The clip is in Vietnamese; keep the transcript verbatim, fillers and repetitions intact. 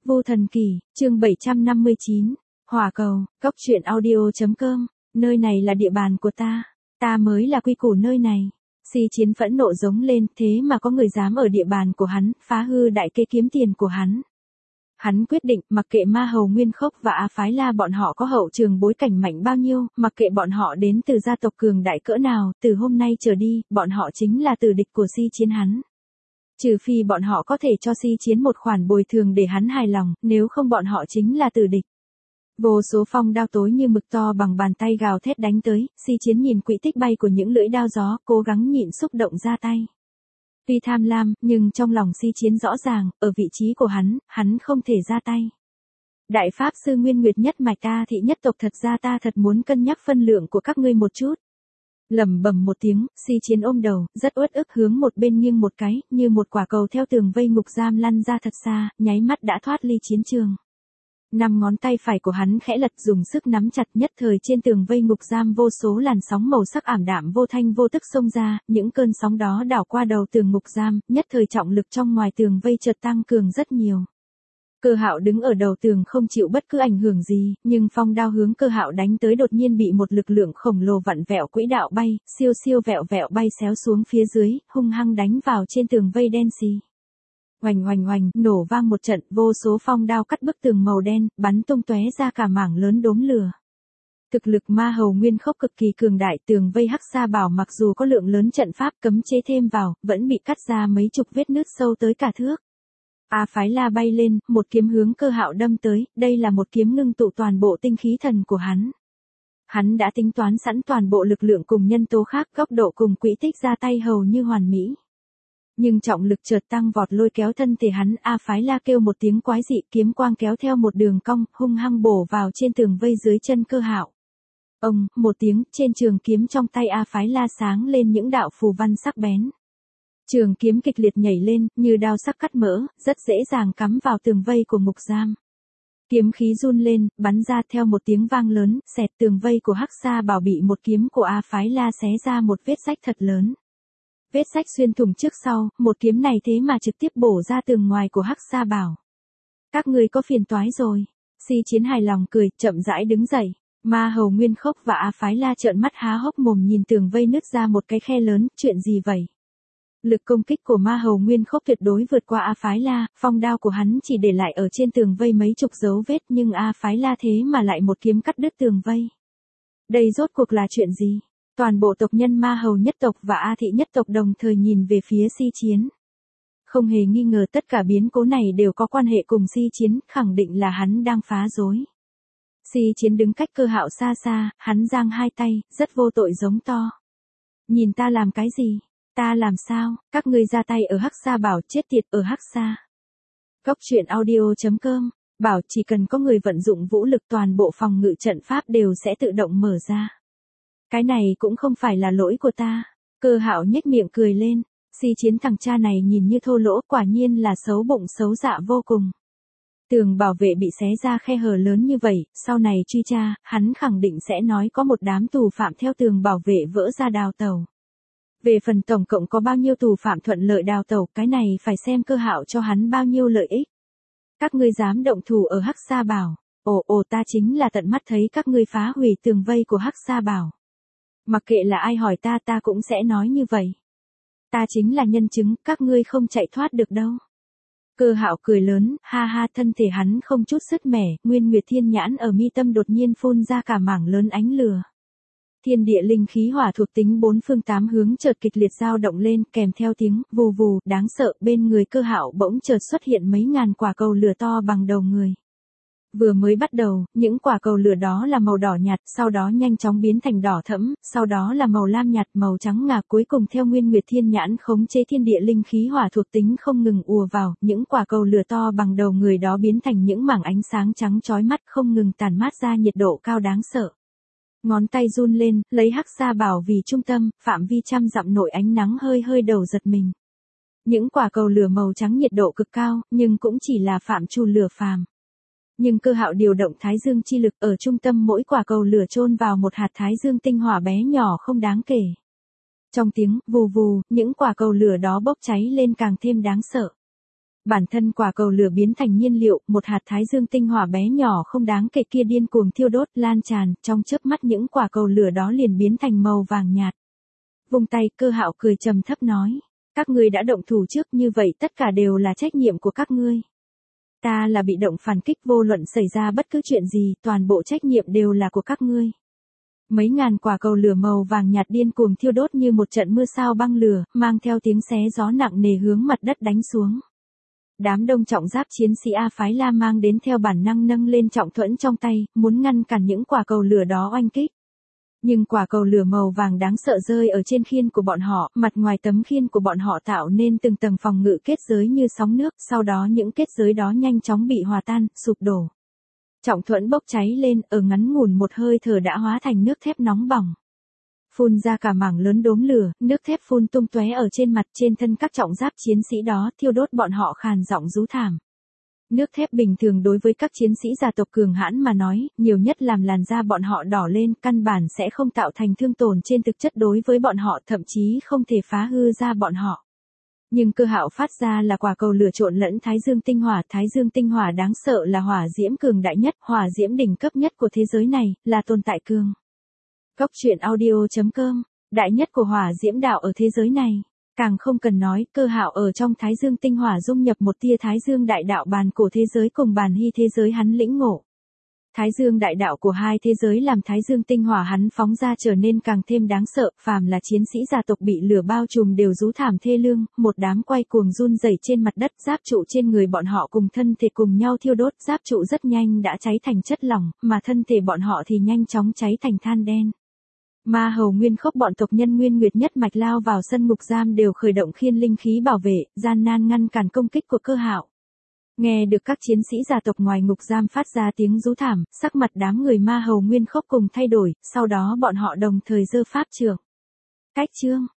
Vô Thần Kỳ, chương bảy trăm năm mươi chín, Hỏa Cầu, Cốc truyện audio.com, nơi này là địa bàn của ta, ta mới là quy củ nơi này. Si Chiến phẫn nộ giống lên, thế mà có người dám ở địa bàn của hắn, phá hư đại kế kiếm tiền của hắn. Hắn quyết định, mặc kệ Ma Hầu Nguyên Khốc và A Phái La bọn họ có hậu trường bối cảnh mạnh bao nhiêu, mặc kệ bọn họ đến từ gia tộc cường đại cỡ nào, từ hôm nay trở đi, bọn họ chính là tử địch của Si Chiến hắn. Trừ phi bọn họ có thể cho Si Chiến một khoản bồi thường để hắn hài lòng, nếu không bọn họ chính là tử địch. Vô số phong đao tối như mực to bằng bàn tay gào thét đánh tới, Si Chiến nhìn quỹ tích bay của những lưỡi đao gió, cố gắng nhịn xúc động ra tay. Tuy tham lam, nhưng trong lòng Si Chiến rõ ràng, ở vị trí của hắn, hắn không thể ra tay. Đại Pháp Sư Nguyên Nguyệt nhất mạch ta thị nhất tộc, thật ra ta thật muốn cân nhắc phân lượng của các ngươi một chút. Lẩm bẩm một tiếng, Si Chiến ôm đầu, rất uất ức hướng một bên nghiêng một cái, như một quả cầu theo tường vây ngục giam lăn ra thật xa, nháy mắt đã thoát ly chiến trường. Năm ngón tay phải của hắn khẽ lật, dùng sức nắm chặt, nhất thời trên tường vây ngục giam vô số làn sóng màu sắc ảm đạm vô thanh vô tức xông ra, những cơn sóng đó đảo qua đầu tường ngục giam, nhất thời trọng lực trong ngoài tường vây chợt tăng cường rất nhiều. Cơ Hạo đứng ở đầu tường không chịu bất cứ ảnh hưởng gì, nhưng phong đao hướng Cơ Hạo đánh tới đột nhiên bị một lực lượng khổng lồ vặn vẹo quỹ đạo bay, siêu siêu vẹo vẹo bay xéo xuống phía dưới, hung hăng đánh vào trên tường vây đen xì. Oành oành oành, nổ vang một trận, vô số phong đao cắt bức tường màu đen, bắn tung tóe ra cả mảng lớn đốm lửa. Thực lực Ma Hầu Nguyên Khốc cực kỳ cường đại, tường vây Hắc Sa Bảo mặc dù có lượng lớn trận pháp cấm chế thêm vào, vẫn bị cắt ra mấy chục vết nứt sâu tới cả thước. A Phái La bay lên, một kiếm hướng Cơ Hạo đâm tới, đây là một kiếm ngưng tụ toàn bộ tinh khí thần của hắn. Hắn đã tính toán sẵn toàn bộ lực lượng cùng nhân tố khác, góc độ cùng quỹ tích ra tay hầu như hoàn mỹ. Nhưng trọng lực chợt tăng vọt lôi kéo thân thể hắn, A Phái La kêu một tiếng quái dị, kiếm quang kéo theo một đường cong, hung hăng bổ vào trên tường vây dưới chân Cơ Hạo. Ông, một tiếng, trên trường kiếm trong tay A Phái La sáng lên những đạo phù văn sắc bén. Trường kiếm kịch liệt nhảy lên, như đao sắc cắt mỡ, rất dễ dàng cắm vào tường vây của ngục giam. Kiếm khí run lên, bắn ra theo một tiếng vang lớn, xẹt tường vây của Hắc Sa Bảo bị một kiếm của A Phái La xé ra một vết rách thật lớn. Vết rách xuyên thủng trước sau, một kiếm này thế mà trực tiếp bổ ra tường ngoài của Hắc Sa Bảo. Các ngươi có phiền toái rồi. Si Chiến hài lòng cười, chậm rãi đứng dậy. Ma Hầu Nguyên Khốc và A Phái La trợn mắt há hốc mồm nhìn tường vây nứt ra một cái khe lớn, chuyện gì vậy? Lực công kích của Ma Hầu Nguyên Khốc tuyệt đối vượt qua A Phái La, phong đao của hắn chỉ để lại ở trên tường vây mấy chục dấu vết, nhưng A Phái La thế mà lại một kiếm cắt đứt tường vây. Đây rốt cuộc là chuyện gì? Toàn bộ tộc nhân Ma Hầu nhất tộc và A thị nhất tộc đồng thời nhìn về phía Si Chiến. Không hề nghi ngờ tất cả biến cố này đều có quan hệ cùng Si Chiến, khẳng định là hắn đang phá rối. Si Chiến đứng cách Cơ Hạo xa xa, hắn giang hai tay, rất vô tội giống to. Nhìn ta làm cái gì? Ta làm sao? Các ngươi ra tay ở Hắc Sa Bảo, chết tiệt ở Hắc Sa. Cốc truyện audio.com, bảo chỉ cần có người vận dụng vũ lực toàn bộ phòng ngự trận pháp đều sẽ tự động mở ra. Cái này cũng không phải là lỗi của ta. Cơ Hạo nhếch miệng cười lên. Si Chiến thằng cha này nhìn như thô lỗ, quả nhiên là xấu bụng xấu dạ vô cùng. Tường bảo vệ bị xé ra khe hở lớn như vậy, sau này truy tra, hắn khẳng định sẽ nói có một đám tù phạm theo tường bảo vệ vỡ ra đào tẩu. Về phần tổng cộng có bao nhiêu tù phạm thuận lợi đào tẩu, cái này phải xem Cơ Hạo cho hắn bao nhiêu lợi ích. Các ngươi dám động thủ ở Hắc Sa Bảo. Ồ ồ, ta chính là tận mắt thấy các ngươi phá hủy tường vây của Hắc Sa Bảo. Mặc kệ là ai hỏi ta, ta cũng sẽ nói như vậy. Ta chính là nhân chứng, các ngươi không chạy thoát được đâu. Cơ Hạo cười lớn, ha ha, thân thể hắn không chút sứt mẻ, Nguyên Nguyệt Thiên Nhãn ở mi tâm đột nhiên phun ra cả mảng lớn ánh lửa. Thiên địa linh khí hỏa thuộc tính bốn phương tám hướng chợt kịch liệt dao động lên, kèm theo tiếng vù vù đáng sợ, bên người Cơ Hạo bỗng chợt xuất hiện mấy ngàn quả cầu lửa to bằng đầu người. Vừa mới bắt đầu, những quả cầu lửa đó là màu đỏ nhạt, sau đó nhanh chóng biến thành đỏ thẫm, sau đó là màu lam nhạt, màu trắng ngà, cuối cùng theo Nguyên Nguyệt Thiên Nhãn khống chế thiên địa linh khí hỏa thuộc tính không ngừng ùa vào, những quả cầu lửa to bằng đầu người đó biến thành những mảng ánh sáng trắng chói mắt không ngừng tản mát ra nhiệt độ cao đáng sợ. Ngón tay run lên, lấy Hắc Sa Bảo vì trung tâm, phạm vi trăm dặm nội ánh nắng hơi hơi đầu giật mình. Những quả cầu lửa màu trắng nhiệt độ cực cao, nhưng cũng chỉ là phạm trù lửa phàm. Nhưng Cơ Hạo điều động Thái Dương chi lực, ở trung tâm mỗi quả cầu lửa chôn vào một hạt Thái Dương tinh hỏa bé nhỏ không đáng kể. Trong tiếng vù vù, những quả cầu lửa đó bốc cháy lên càng thêm đáng sợ. Bản thân quả cầu lửa biến thành nhiên liệu, một hạt thái dương tinh hỏa bé nhỏ không đáng kể kia điên cuồng thiêu đốt, lan tràn, trong chớp mắt những quả cầu lửa đó liền biến thành màu vàng nhạt. Vung tay, Cơ Hạo cười trầm thấp nói, các ngươi đã động thủ trước, như vậy tất cả đều là trách nhiệm của các ngươi. Ta là bị động phản kích, vô luận xảy ra bất cứ chuyện gì, toàn bộ trách nhiệm đều là của các ngươi. Mấy ngàn quả cầu lửa màu vàng nhạt điên cuồng thiêu đốt như một trận mưa sao băng lửa, mang theo tiếng xé gió nặng nề hướng mặt đất đánh xuống. Đám đông trọng giáp chiến sĩ A phái La mang đến theo bản năng nâng lên trọng thuẫn trong tay, muốn ngăn cản những quả cầu lửa đó oanh kích. Nhưng quả cầu lửa màu vàng đáng sợ rơi ở trên khiên của bọn họ, mặt ngoài tấm khiên của bọn họ tạo nên từng tầng phòng ngự kết giới như sóng nước, sau đó những kết giới đó nhanh chóng bị hòa tan, sụp đổ. Trọng thuẫn bốc cháy lên, ở ngắn ngủn một hơi thở đã hóa thành nước thép nóng bỏng. Phun ra cả mảng lớn đốm lửa, nước thép phun tung tóe ở trên mặt, trên thân các trọng giáp chiến sĩ đó, thiêu đốt bọn họ khàn giọng rú thảm. Nước thép bình thường đối với các chiến sĩ gia tộc cường hãn mà nói, nhiều nhất làm làn da bọn họ đỏ lên, căn bản sẽ không tạo thành thương tổn trên thực chất đối với bọn họ, thậm chí không thể phá hư da bọn họ. Nhưng Cơ Hạo phát ra là quả cầu lửa trộn lẫn thái dương tinh hỏa, thái dương tinh hỏa đáng sợ là hỏa diễm cường đại nhất, hỏa diễm đỉnh cấp nhất của thế giới này, là tồn tại cường. Góc truyện audio chấm com, đại nhất của hỏa diễm đạo ở thế giới này. Càng không cần nói, Cơ Hạo ở trong thái dương tinh hỏa dung nhập một tia thái dương đại đạo bàn cổ thế giới cùng bàn hy thế giới hắn lĩnh ngộ. Thái dương đại đạo của hai thế giới làm thái dương tinh hỏa hắn phóng ra trở nên càng thêm đáng sợ, phàm là chiến sĩ gia tộc bị lửa bao trùm đều rú thảm thê lương, một đám quay cuồng run rẩy trên mặt đất, giáp trụ trên người bọn họ cùng thân thể cùng nhau thiêu đốt, giáp trụ rất nhanh đã cháy thành chất lỏng, mà thân thể bọn họ thì nhanh chóng cháy thành than đen. Ma Hầu Nguyên Khốc bọn tộc nhân Nguyên Nguyệt nhất mạch lao vào sân ngục giam đều khởi động khiên linh khí bảo vệ, gian nan ngăn cản công kích của Cơ Hạo. Nghe được các chiến sĩ gia tộc ngoài ngục giam phát ra tiếng rú thảm, sắc mặt đám người Ma Hầu Nguyên Khốc cùng thay đổi, sau đó bọn họ đồng thời giơ pháp trượng. Cách chương